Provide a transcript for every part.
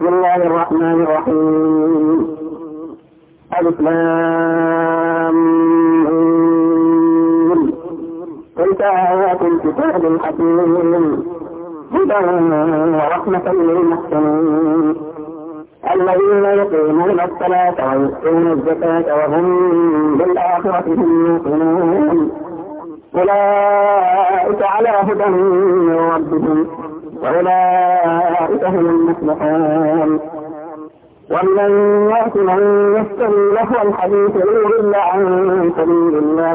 بسم الله الرحمن الرحيم. ألف لام ميم. تلك آيات الكتاب الحكيم هدى ورحمة للمحسنين الذين يقيمون الصلاة ويؤتون الزكاة وهم بالآخرة هم يوقنون أولئك على هدى من ربهم وأولئك هم المفلحون. ومن الناس من يشتري لهو الحديث ليضل عن سبيل الله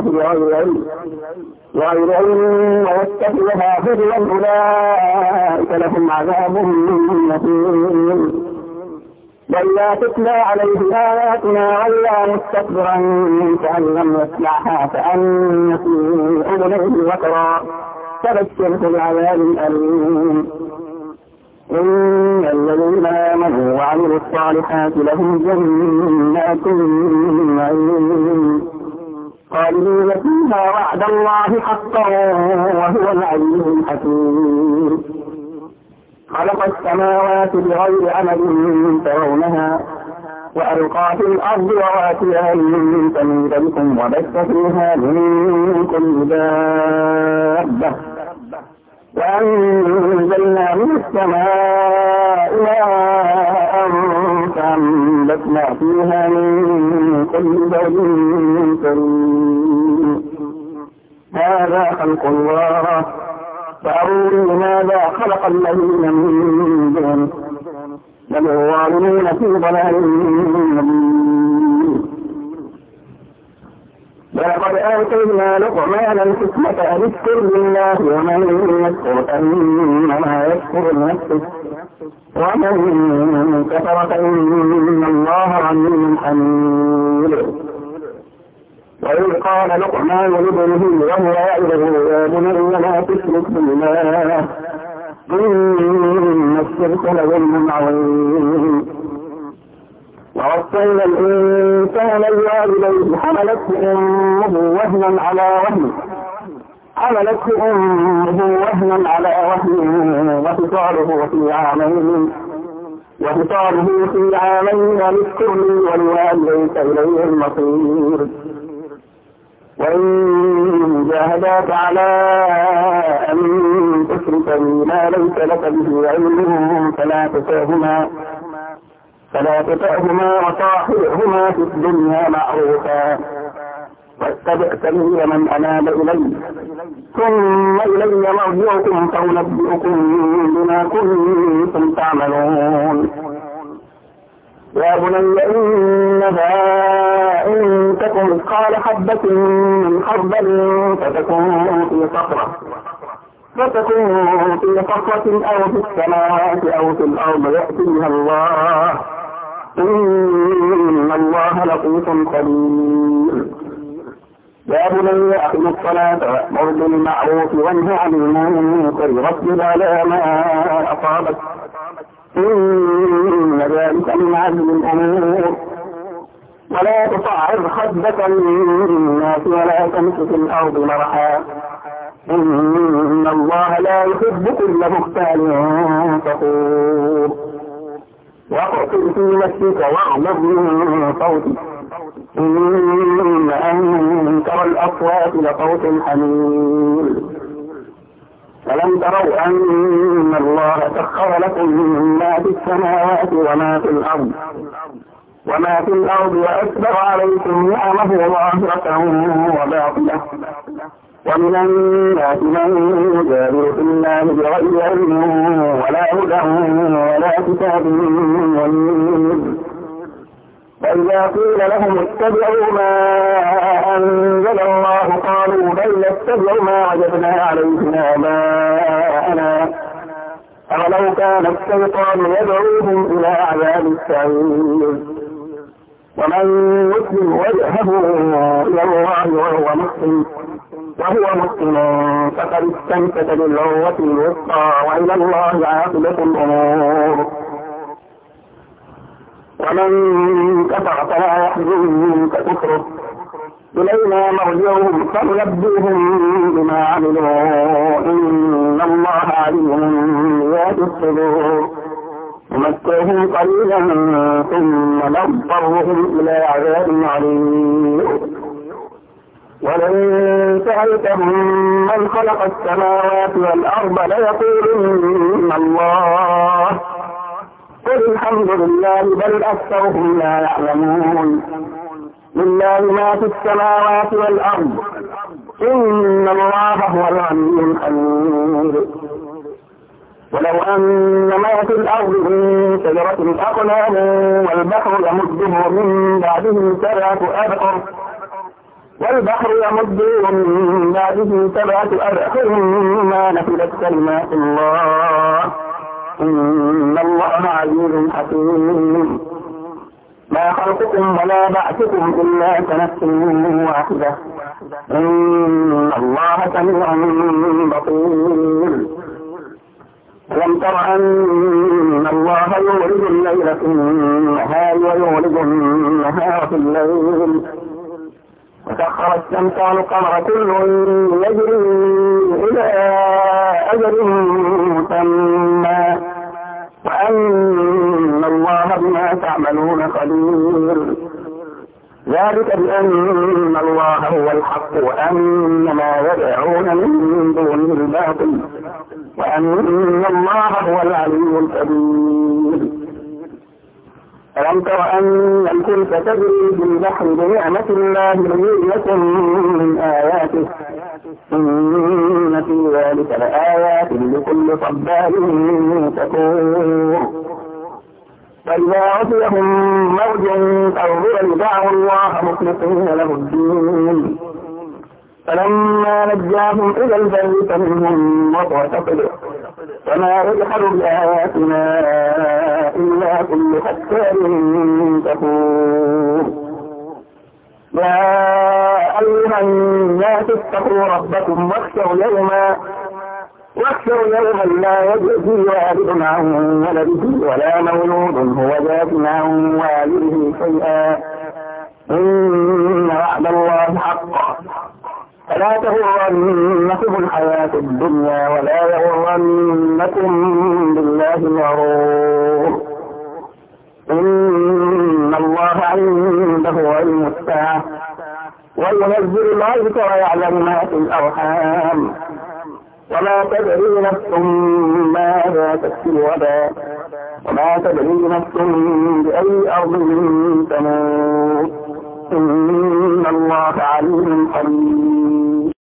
بغير علم ويتخذها هزوا أولئك لهم عذاب مهين. بل لا تتلى عليه آياتنا ولا مستكبرا كأن لم يسمعها كأن في أذنيه وقرا فبشره بعذاب أليم. إن الذين آمنوا وعملوا الصالحات لهم جنات النعيم خالدين فيها وعد الله حقا وهو العزيز الحكيم. خلق السماوات بغير عمد ترونها وألقى في الأرض رواسي أن تميد بكم وبث فيها من كل دابة وأنزلنا من السماء ماء فأنبتنا فيها من كل زوج كريم. هذا خلق الله فأروني ماذا خلق الذين من دونه بل الظالمون في ضلال مبين. ولقد آتينا لقمان الحكمة أن اشكر لله ومن يشكر فإنما يشكر لنفسه ومن كفر فإن الله غني حميد. وإذ قال لقمان لابنه وهو يعظه يا بني لا تشرك بالله إن الشرك لظلم عظيم. ووصينا الإنسان بوالديه حملته أمه وهنا على وهن وفصاله في عامين لاشكر لي ولوالديك إليه المصير. وإن جاهداك على أن تشرك بي ما ليس لك به علم فلا تطعهما وصاحبهما في الدنيا معروفا واتبع سبيل من أناب إلي ثم إلي مرجعكم فأنبئكم بما كنتم تعملون. يا بني إنها إن تكن مثقال حبة من خردل فتكون في صخرة أو في السماوات أو في الأرض يأتي بها الله إن الله لطيف خبير. يا بني أقم الصلاة وأمر بالمعروف وانه عن المنكر واصبر على ما أصابك إن ذلك من عزم الأمور. ولا تصعر خدك للناس ولا تمش في الأرض مرحا إن الله لا يحب كل مختال فخور. واقصد في نفسك واغضب من صوتك إن أنكر الأصوات لصوت الحمير. ألم تروا أن الله سخر لكم ما في السماوات وما في الأرض وأسبغ عليكم نعمه ظاهرة وباطنة. ومن الناس من يجادل في الله بغير علم ولا هدى ولا كتاب منير. فإذا قيل لهم اتبعوا ما أنزل الله قالوا بل نتبع ما وجدنا عليه آباءنا أولو كان الشيطان يدعوهم إلى عذاب السعير. ومن يسلم وجهه إلى الله وهو محسن فقد استمسك بالعروة الوثقى وإلى الله عاقبة الأمور. ومن كفر فلا يحزنك كفره إلينا مرجعهم فننبئهم بما عملوا إن الله عليم بذات الصدور نمتعهم قليلا ثم نضطرهم إلى عذاب عليم. ولئن سألتهم من خلق السماوات والأرض ليقولن الله قل الحمد لله بل أكثرهم لا يعلمون. لله ما في السماوات والأرض إن الله هو الغني الحميد. ولو أن ما في الأرض من شجرة أقلام والبحر يمده من بعده سبعة أبحر ما نفدت كلمات الله إن الله عزيز حكيم. ما خلقكم ولا بعثكم إلا كنفس واحدة إن الله سميع بصير. ألم تر أن الله يولد الليل في النهار ويولد النهار في الليل وسخر الشمس والقمر كل يجري إلى أجل مسمى وأن الله بما تعملون خبير. ذلك بأن الله هو الحق وأن ما يدعون من دونه الباطل وأن الله هو العلي الكبير. ألم تر أن الفلك تجري في البحر بنعمة الله ليريكم من آياته إن في ذلك لآيات لكل صبار شكور. فإذا غشيهم موج كالظلل دعوا الله مخلصين له الدين فلما نجاهم إلى البر فمنهم وقتصد وما يجحد بآياتنا إلا كل ختار كفور. يا أيها الناس اتقوا ربكم واخشوا يوما لا يجزي والد عن ولده ولا مولود هو جاز عن والده شيئا إن وعد الله حق فلا تغرنكم الحياة الدنيا ولا يغرنكم بالله الغرور. إن الله عنده علم الساعة وينزل الغيث ويعلم ما في الأرحام وما تدري نفس ماذا تكسب غدا وما تدري نفس بأي أرض تموت إن الله عليم خبير.